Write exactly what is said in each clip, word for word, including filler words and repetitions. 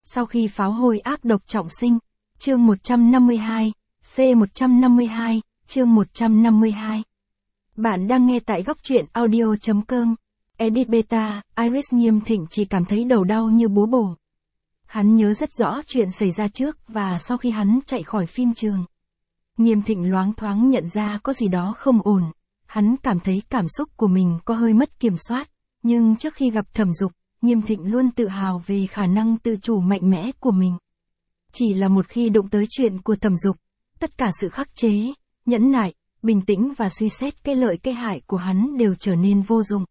Sau khi pháo hôi ác độc trọng sinh, chương một trăm năm mươi hai, C một trăm năm mươi hai, chương một trăm năm mươi hai. Bạn đang nghe tại góc truyện audio chấm com. Edit Beta, Iris Nghiêm Thịnh chỉ cảm thấy đầu đau như búa bổ. Hắn nhớ rất rõ chuyện xảy ra trước và sau khi hắn chạy khỏi phim trường. Nghiêm Thịnh loáng thoáng nhận ra có gì đó không ổn. Hắn cảm thấy cảm xúc của mình có hơi mất kiểm soát, nhưng trước khi gặp Thẩm Dục, Nghiêm Thịnh luôn tự hào về khả năng tự chủ mạnh mẽ của mình. Chỉ là một khi đụng tới chuyện của Thẩm Dục, tất cả sự khắc chế, nhẫn nại, bình tĩnh và suy xét cái lợi cái hại của hắn đều trở nên vô dụng.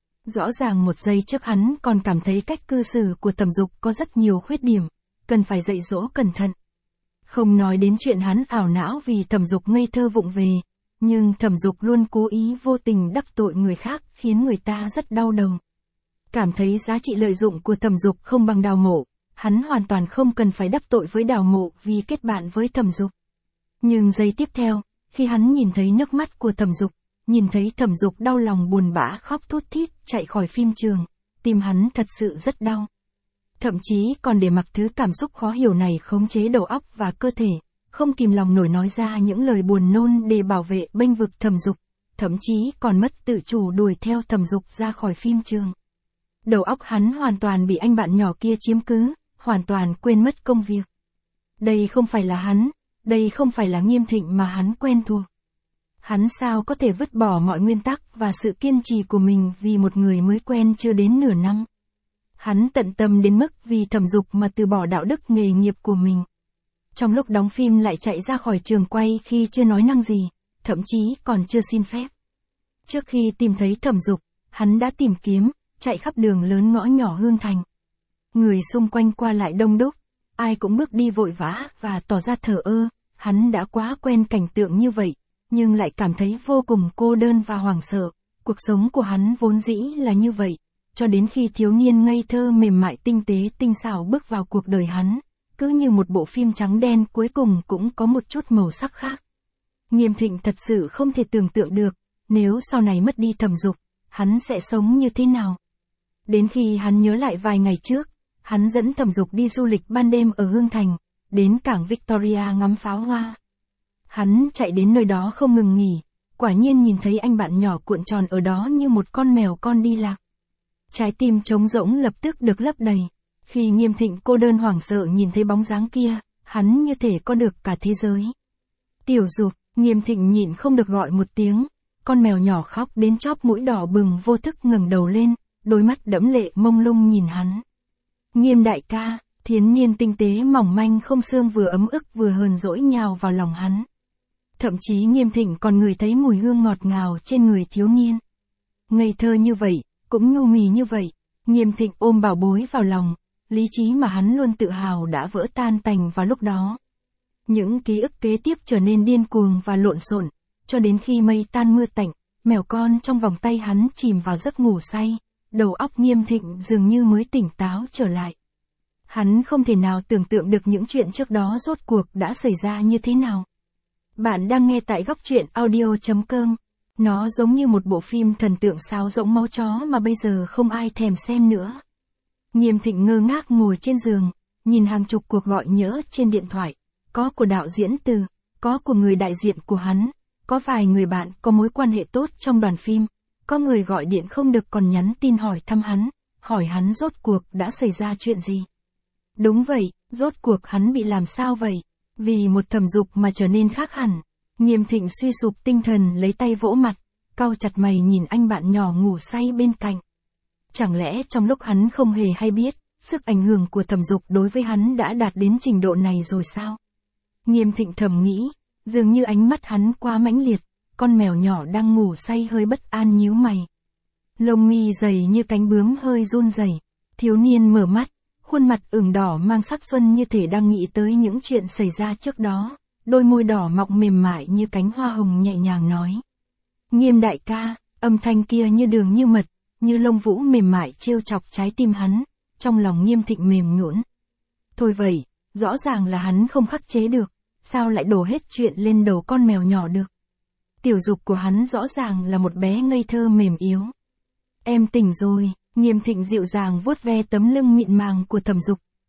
Rõ ràng một giây trước hắn còn cảm thấy cách cư xử của Thẩm Dục có rất nhiều khuyết điểm, cần phải dạy dỗ cẩn thận. Không nói đến chuyện hắn ảo não vì Thẩm Dục ngây thơ vụng về, nhưng Thẩm Dục luôn cố ý vô tình đắc tội người khác khiến người ta rất đau đầu. Cảm thấy giá trị lợi dụng của Thẩm Dục không bằng Đào Mộ, hắn hoàn toàn không cần phải đắc tội với Đào Mộ vì kết bạn với Thẩm Dục. Nhưng giây tiếp theo, khi hắn nhìn thấy nước mắt của Thẩm Dục, nhìn thấy Thẩm Dục đau lòng buồn bã khóc thút thít chạy khỏi phim trường, tim hắn thật sự rất đau. Thậm chí còn để mặc thứ cảm xúc khó hiểu này khống chế đầu óc và cơ thể, không kìm lòng nổi nói ra những lời buồn nôn để bảo vệ bênh vực Thẩm Dục, thậm chí còn mất tự chủ đuổi theo Thẩm Dục ra khỏi phim trường. Đầu óc hắn hoàn toàn bị anh bạn nhỏ kia chiếm cứ, hoàn toàn quên mất công việc. Đây không phải là hắn, đây không phải là Nghiêm Thịnh mà hắn quen thuộc. Hắn sao có thể vứt bỏ mọi nguyên tắc và sự kiên trì của mình vì một người mới quen chưa đến nửa năm. Hắn tận tâm đến mức vì Thẩm Dục mà từ bỏ đạo đức nghề nghiệp của mình. Trong lúc đóng phim lại chạy ra khỏi trường quay khi chưa nói năng gì, thậm chí còn chưa xin phép. Trước khi tìm thấy Thẩm Dục, hắn đã tìm kiếm, chạy khắp đường lớn ngõ nhỏ Hương Thành. Người xung quanh qua lại đông đúc, ai cũng bước đi vội vã và tỏ ra thờ ơ, hắn đã quá quen cảnh tượng như vậy, nhưng lại cảm thấy vô cùng cô đơn và hoảng sợ. Cuộc sống của hắn vốn dĩ là như vậy, cho đến khi thiếu niên ngây thơ mềm mại tinh tế tinh xảo bước vào cuộc đời hắn, cứ như một bộ phim trắng đen cuối cùng cũng có một chút màu sắc khác. Nghiêm Thịnh thật sự không thể tưởng tượng được, nếu sau này mất đi Thẩm Dục, hắn sẽ sống như thế nào. Đến khi hắn nhớ lại vài ngày trước, hắn dẫn Thẩm Dục đi du lịch ban đêm ở Hương Thành, đến cảng Victoria ngắm pháo hoa. Hắn chạy đến nơi đó không ngừng nghỉ, quả nhiên nhìn thấy anh bạn nhỏ cuộn tròn ở đó như một con mèo con đi lạc. Trái tim trống rỗng lập tức được lấp đầy. Khi Nghiêm Thịnh cô đơn hoảng sợ nhìn thấy bóng dáng kia, hắn như thể có được cả thế giới. Tiểu Dục, Nghiêm Thịnh nhịn không được gọi một tiếng, con mèo nhỏ khóc đến chóp mũi đỏ bừng vô thức ngẩng đầu lên, đôi mắt đẫm lệ mông lung nhìn hắn. Nghiêm đại ca, thiếu niên tinh tế mỏng manh không xương vừa ấm ức vừa hờn dỗi nhào vào lòng hắn. Thậm chí Nghiêm Thịnh còn ngửi thấy mùi hương ngọt ngào trên người thiếu niên. Ngây thơ như vậy, cũng nhu mì như vậy, Nghiêm Thịnh ôm bảo bối vào lòng, lý trí mà hắn luôn tự hào đã vỡ tan tành vào lúc đó. Những ký ức kế tiếp trở nên điên cuồng và lộn xộn, cho đến khi mây tan mưa tạnh, mèo con trong vòng tay hắn chìm vào giấc ngủ say, đầu óc Nghiêm Thịnh dường như mới tỉnh táo trở lại. Hắn không thể nào tưởng tượng được những chuyện trước đó rốt cuộc đã xảy ra như thế nào. Bạn đang nghe tại góc truyện audio chấm com. Nó giống như một bộ phim thần tượng sáo rỗng máu chó mà bây giờ không ai thèm xem nữa. Nghiêm Thịnh ngơ ngác ngồi trên giường, nhìn hàng chục cuộc gọi nhỡ trên điện thoại, có của đạo diễn Từ, có của người đại diện của hắn, có vài người bạn có mối quan hệ tốt trong đoàn phim, có người gọi điện không được còn nhắn tin hỏi thăm hắn, hỏi hắn rốt cuộc đã xảy ra chuyện gì. Đúng vậy, rốt cuộc hắn bị làm sao vậy? Vì một Thẩm Dục mà trở nên khác hẳn. Nghiêm Thịnh suy sụp tinh thần lấy tay vỗ mặt, cau chặt mày nhìn anh bạn nhỏ ngủ say bên cạnh. Chẳng lẽ trong lúc hắn không hề hay biết, sức ảnh hưởng của Thẩm Dục đối với hắn đã đạt đến trình độ này rồi sao? Nghiêm Thịnh thầm nghĩ, dường như ánh mắt hắn quá mãnh liệt, con mèo nhỏ đang ngủ say hơi bất an nhíu mày. Lông mi dày như cánh bướm hơi run rẩy, thiếu niên mở mắt, khuôn mặt ửng đỏ mang sắc xuân như thể đang nghĩ tới những chuyện xảy ra trước đó. Đôi môi đỏ mọng mềm mại như cánh hoa hồng nhẹ nhàng nói. Nghiêm đại ca, âm thanh kia như đường như mật, như lông vũ mềm mại trêu chọc trái tim hắn, trong lòng Nghiêm Thịnh mềm nhũn. Thôi vậy, rõ ràng là hắn không khắc chế được, sao lại đổ hết chuyện lên đầu con mèo nhỏ được. Tiểu Dục của hắn rõ ràng là một bé ngây thơ mềm yếu. Em tỉnh rồi, Nghiêm Thịnh dịu dàng vuốt ve tấm lưng mịn màng của Thẩm Dục,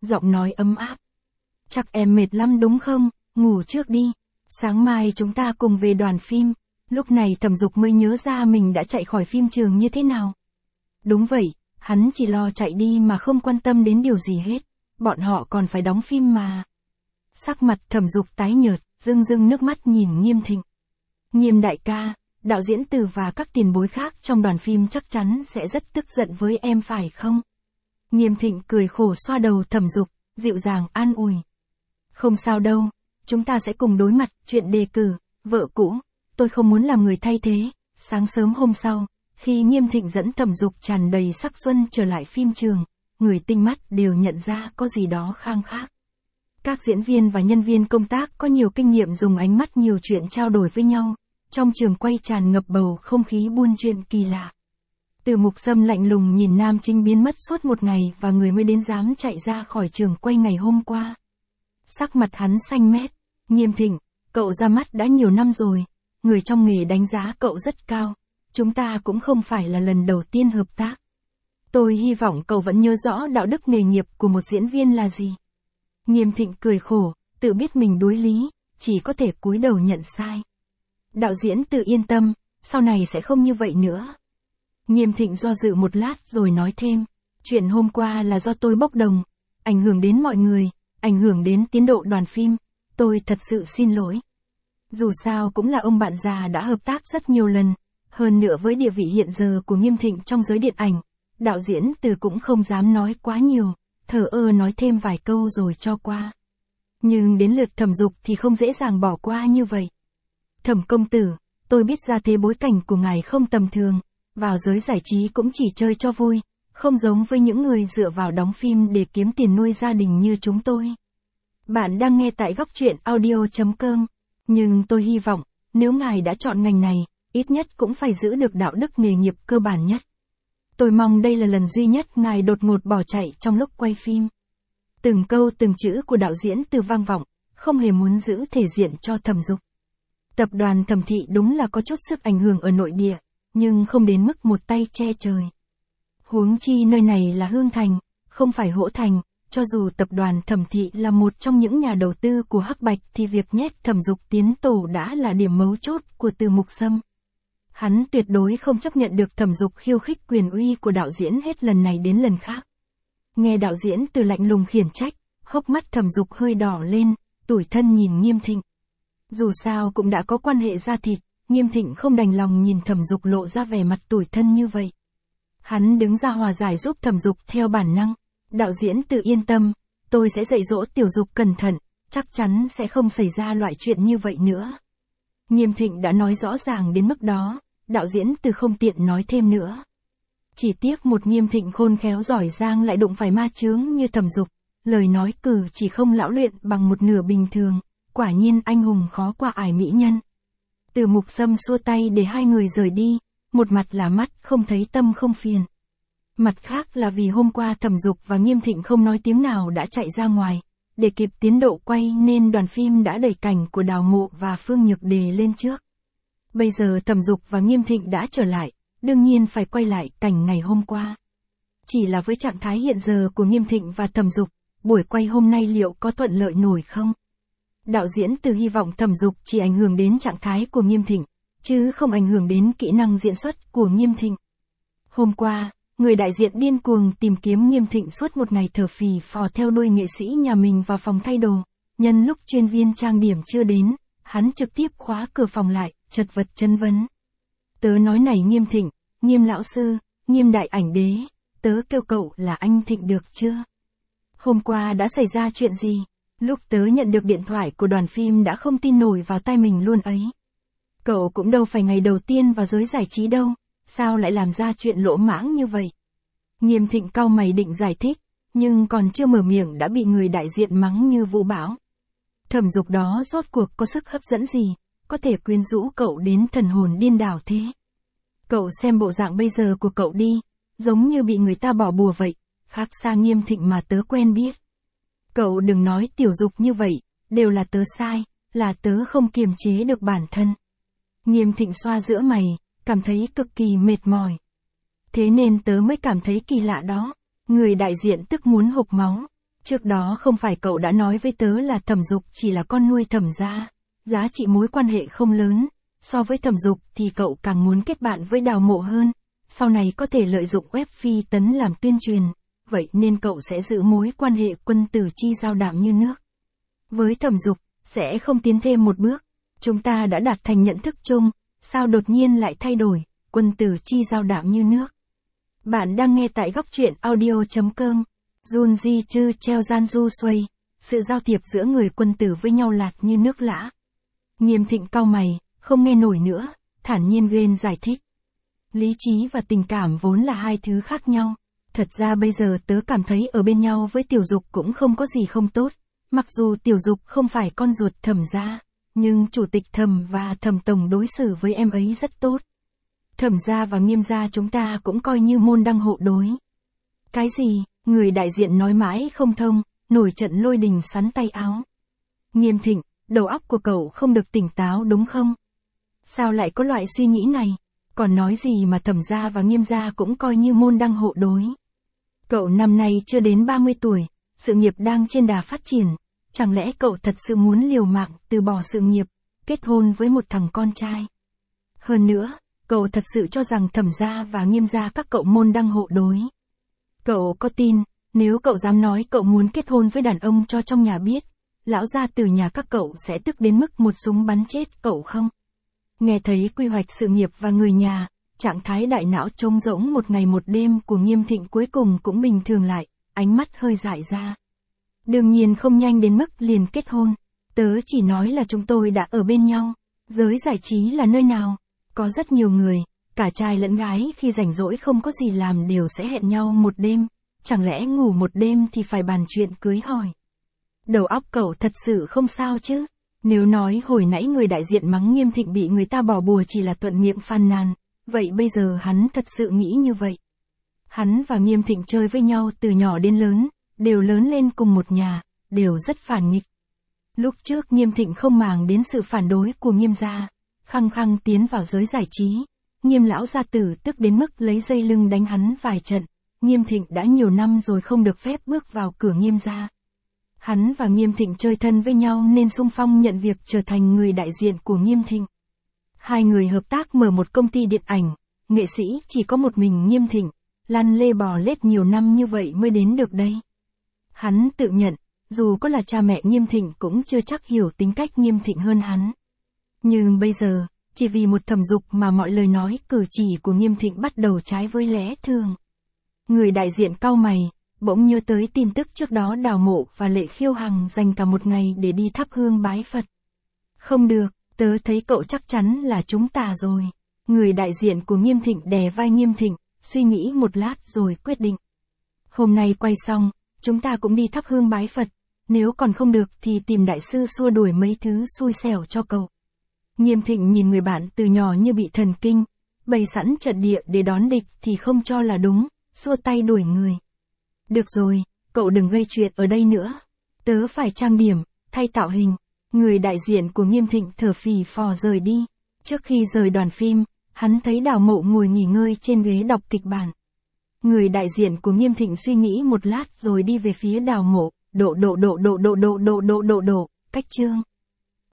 giọng nói ấm áp. Chắc em mệt lắm đúng không, ngủ trước đi. Sáng mai chúng ta cùng về đoàn phim. Lúc này Thẩm Dục mới nhớ ra mình đã chạy khỏi phim trường như thế nào. Đúng vậy, hắn chỉ lo chạy đi mà không quan tâm đến điều gì hết. Bọn họ còn phải đóng phim mà. Sắc mặt Thẩm Dục tái nhợt, rưng rưng nước mắt nhìn Nghiêm Thịnh. Nghiêm đại ca, đạo diễn Từ và các tiền bối khác trong đoàn phim chắc chắn sẽ rất tức giận với em phải không? Nghiêm Thịnh cười khổ xoa đầu Thẩm Dục, dịu dàng an ủi. Không sao đâu, chúng ta sẽ cùng đối mặt chuyện đề cử, vợ cũ, tôi không muốn làm người thay thế. Sáng sớm hôm sau, khi Nghiêm Thịnh dẫn Thẩm Dục tràn đầy sắc xuân trở lại phim trường, người tinh mắt đều nhận ra có gì đó khang khác. Các diễn viên và nhân viên công tác có nhiều kinh nghiệm dùng ánh mắt nhiều chuyện trao đổi với nhau, trong trường quay tràn ngập bầu không khí buôn chuyện kỳ lạ. Từ Mục Sâm lạnh lùng nhìn nam chính biến mất suốt một ngày và người mới đến dám chạy ra khỏi trường quay ngày hôm qua. Sắc mặt hắn xanh mét. Nghiêm Thịnh, cậu ra mắt đã nhiều năm rồi, người trong nghề đánh giá cậu rất cao, chúng ta cũng không phải là lần đầu tiên hợp tác. Tôi hy vọng cậu vẫn nhớ rõ đạo đức nghề nghiệp của một diễn viên là gì. Nghiêm Thịnh cười khổ, tự biết mình đối lý, chỉ có thể cúi đầu nhận sai. Đạo diễn Từ yên tâm, sau này sẽ không như vậy nữa. Nghiêm Thịnh do dự một lát rồi nói thêm, chuyện hôm qua là do tôi bốc đồng, ảnh hưởng đến mọi người, ảnh hưởng đến tiến độ đoàn phim, tôi thật sự xin lỗi. Dù sao cũng là ông bạn già đã hợp tác rất nhiều lần, hơn nữa với địa vị hiện giờ của Nghiêm Thịnh trong giới điện ảnh, đạo diễn Từ cũng không dám nói quá nhiều, thờ ơ nói thêm vài câu rồi cho qua. Nhưng đến lượt Thẩm Dục thì không dễ dàng bỏ qua như vậy. Thẩm công tử, tôi biết ra thế bối cảnh của ngài không tầm thường, vào giới giải trí cũng chỉ chơi cho vui, không giống với những người dựa vào đóng phim để kiếm tiền nuôi gia đình như chúng tôi. Bạn đang nghe tại góc truyện audio chấm com, nhưng tôi hy vọng, nếu ngài đã chọn ngành này, ít nhất cũng phải giữ được đạo đức nghề nghiệp cơ bản nhất. Tôi mong đây là lần duy nhất ngài đột ngột bỏ chạy trong lúc quay phim. Từng câu từng chữ của đạo diễn Từ vang vọng, không hề muốn giữ thể diện cho Thẩm Dục. Tập đoàn Thẩm thị đúng là có chút sức ảnh hưởng ở nội địa, nhưng không đến mức một tay che trời. Huống chi nơi này là Hương Thành, không phải Hỗ Thành, cho dù tập đoàn Thẩm thị là một trong những nhà đầu tư của Hắc Bạch thì việc nhét Thẩm Dục tiến tổ đã là điểm mấu chốt của Từ Mục Sâm. Hắn tuyệt đối không chấp nhận được Thẩm Dục khiêu khích quyền uy của đạo diễn hết lần này đến lần khác. Nghe đạo diễn Từ lạnh lùng khiển trách, hốc mắt Thẩm Dục hơi đỏ lên, tủi thân nhìn Nghiêm Thịnh. Dù sao cũng đã có quan hệ da thịt, Nghiêm Thịnh không đành lòng nhìn Thẩm Dục lộ ra vẻ mặt tủi thân như vậy. Hắn đứng ra hòa giải giúp Thẩm Dục theo bản năng. Đạo diễn Từ yên tâm, tôi sẽ dạy dỗ Tiểu Dục cẩn thận, chắc chắn sẽ không xảy ra loại chuyện như vậy nữa. Nghiêm Thịnh đã nói rõ ràng đến mức đó, đạo diễn Từ không tiện nói thêm nữa. Chỉ tiếc một Nghiêm Thịnh khôn khéo giỏi giang lại đụng phải ma chướng như Thẩm Dục, lời nói cử chỉ không lão luyện bằng một nửa bình thường, quả nhiên anh hùng khó qua ải mỹ nhân. Từ Mục Sâm xua tay để hai người rời đi, một mặt là mắt không thấy tâm không phiền. Mặt khác là vì hôm qua Thẩm Dục và Nghiêm Thịnh không nói tiếng nào đã chạy ra ngoài, để kịp tiến độ quay nên đoàn phim đã đẩy cảnh của Đào Mộ và Phương Nhược Đề lên trước. Bây giờ Thẩm Dục và Nghiêm Thịnh đã trở lại, đương nhiên phải quay lại cảnh ngày hôm qua. Chỉ là với trạng thái hiện giờ của Nghiêm Thịnh và Thẩm Dục, buổi quay hôm nay liệu có thuận lợi nổi không? Đạo diễn Từ hy vọng Thẩm Dục chỉ ảnh hưởng đến trạng thái của Nghiêm Thịnh, chứ không ảnh hưởng đến kỹ năng diễn xuất của Nghiêm Thịnh. Hôm qua, người đại diện điên cuồng tìm kiếm Nghiêm Thịnh suốt một ngày thở phì phò theo đuôi nghệ sĩ nhà mình vào phòng thay đồ. Nhân lúc chuyên viên trang điểm chưa đến, hắn trực tiếp khóa cửa phòng lại, chật vật chất vấn. Tớ nói này Nghiêm Thịnh, Nghiêm lão sư, Nghiêm đại ảnh đế, tớ kêu cậu là anh Thịnh được chưa? Hôm qua đã xảy ra chuyện gì? Lúc tớ nhận được điện thoại của đoàn phim đã không tin nổi vào tai mình luôn ấy. Cậu cũng đâu phải ngày đầu tiên vào giới giải trí đâu, sao lại làm ra chuyện lỗ mãng như vậy? Nghiêm Thịnh cau mày định giải thích, nhưng còn chưa mở miệng đã bị người đại diện mắng như vũ bão. Thẩm Dục đó rốt cuộc có sức hấp dẫn gì, có thể quyến rũ cậu đến thần hồn điên đảo thế? Cậu xem bộ dạng bây giờ của cậu đi, giống như bị người ta bỏ bùa vậy, khác xa Nghiêm Thịnh mà tớ quen biết. Cậu đừng nói Tiểu Dục như vậy, đều là tớ sai, là tớ không kiềm chế được bản thân. Nghiêm Thịnh xoa giữa mày, cảm thấy cực kỳ mệt mỏi. Thế nên tớ mới cảm thấy kỳ lạ đó. Người đại diện tức muốn hộc máu. Trước đó không phải cậu đã nói với tớ là Thẩm Dục chỉ là con nuôi Thẩm gia, giá trị mối quan hệ không lớn, so với Thẩm Dục thì cậu càng muốn kết bạn với Đào Mộ hơn, sau này có thể lợi dụng web Phi Tấn làm tuyên truyền, vậy nên cậu sẽ giữ mối quan hệ quân tử chi giao đạm như nước. Với Thẩm Dục, sẽ không tiến thêm một bước, chúng ta đã đạt thành nhận thức chung, sao đột nhiên lại thay đổi, quân tử chi giao đạm như nước. Bạn đang nghe tại góc truyện audio.com. Junji chư treo gian du xuây, sự giao thiệp giữa người quân tử với nhau lạt như nước lã. Nghiêm Thịnh cau mày, không nghe nổi nữa, thản nhiên ghen giải thích. Lý trí và tình cảm vốn là hai thứ khác nhau. Thật ra bây giờ tớ cảm thấy ở bên nhau với Tiểu Dục cũng không có gì không tốt. Mặc dù Tiểu Dục không phải con ruột Thẩm gia, nhưng chủ tịch Thẩm và Thẩm tổng đối xử với em ấy rất tốt. Thẩm gia và Nghiêm gia chúng ta cũng coi như môn đăng hộ đối. Cái gì? Người đại diện nói mãi không thông, nổi trận lôi đình sắn tay áo. Nghiêm Thịnh, đầu óc của cậu không được tỉnh táo đúng không? Sao lại có loại suy nghĩ này? Còn nói gì mà Thẩm gia và Nghiêm gia cũng coi như môn đăng hộ đối. Cậu năm nay chưa đến ba mươi tuổi, sự nghiệp đang trên đà phát triển, chẳng lẽ cậu thật sự muốn liều mạng từ bỏ sự nghiệp, kết hôn với một thằng con trai? Hơn nữa, cậu thật sự cho rằng Thẩm gia và Nghiêm gia các cậu môn đăng hộ đối. Cậu có tin, nếu cậu dám nói cậu muốn kết hôn với đàn ông cho trong nhà biết, lão gia từ nhà các cậu sẽ tức đến mức một súng bắn chết cậu không? Nghe thấy quy hoạch sự nghiệp và người nhà, trạng thái đại não trống rỗng một ngày một đêm của Nghiêm Thịnh cuối cùng cũng bình thường lại, ánh mắt hơi dại ra. Đương nhiên không nhanh đến mức liền kết hôn, tớ chỉ nói là chúng tôi đã ở bên nhau, giới giải trí là nơi nào, có rất nhiều người, cả trai lẫn gái khi rảnh rỗi không có gì làm đều sẽ hẹn nhau một đêm, chẳng lẽ ngủ một đêm thì phải bàn chuyện cưới hỏi. Đầu óc cậu thật sự không sao chứ? Nếu nói hồi nãy người đại diện mắng Nghiêm Thịnh bị người ta bỏ bùa chỉ là thuận miệng phàn nàn, vậy bây giờ hắn thật sự nghĩ như vậy. Hắn và Nghiêm Thịnh chơi với nhau từ nhỏ đến lớn, đều lớn lên cùng một nhà, đều rất phản nghịch. Lúc trước Nghiêm Thịnh không màng đến sự phản đối của Nghiêm gia, khăng khăng tiến vào giới giải trí. Nghiêm lão gia tử tức đến mức lấy dây lưng đánh hắn vài trận, Nghiêm Thịnh đã nhiều năm rồi không được phép bước vào cửa Nghiêm gia. Hắn và Nghiêm Thịnh chơi thân với nhau nên xung phong nhận việc trở thành người đại diện của Nghiêm Thịnh. Hai người hợp tác mở một công ty điện ảnh, nghệ sĩ chỉ có một mình Nghiêm Thịnh, lăn lê bò lết nhiều năm như vậy mới đến được đây. Hắn tự nhận, dù có là cha mẹ Nghiêm Thịnh cũng chưa chắc hiểu tính cách Nghiêm Thịnh hơn hắn. Nhưng bây giờ, chỉ vì một Thẩm Dục mà mọi lời nói cử chỉ của Nghiêm Thịnh bắt đầu trái với lẽ thường. Người đại diện cau mày, bỗng nhớ tới tin tức trước đó Đào Mộ và Lệ Khiêu Hằng dành cả một ngày để đi thắp hương bái Phật. Không được, tớ thấy cậu chắc chắn là chúng ta rồi. Người đại diện của Nghiêm Thịnh đè vai Nghiêm Thịnh, suy nghĩ một lát rồi quyết định. Hôm nay quay xong, chúng ta cũng đi thắp hương bái Phật, nếu còn không được thì tìm đại sư xua đuổi mấy thứ xui xẻo cho cậu. Nghiêm Thịnh nhìn người bạn từ nhỏ như bị thần kinh, bày sẵn trận địa để đón địch thì không cho là đúng, xua tay đuổi người. Được rồi, cậu đừng gây chuyện ở đây nữa. Tớ phải trang điểm, thay tạo hình. Người đại diện của Nghiêm Thịnh thở phì phò rời đi. Trước khi rời đoàn phim, hắn thấy Đào Mộ ngồi nghỉ ngơi trên ghế đọc kịch bản. Người đại diện của Nghiêm Thịnh suy nghĩ một lát rồi đi về phía Đào Mộ, độ độ độ độ độ độ độ độ độ độ, cách chương.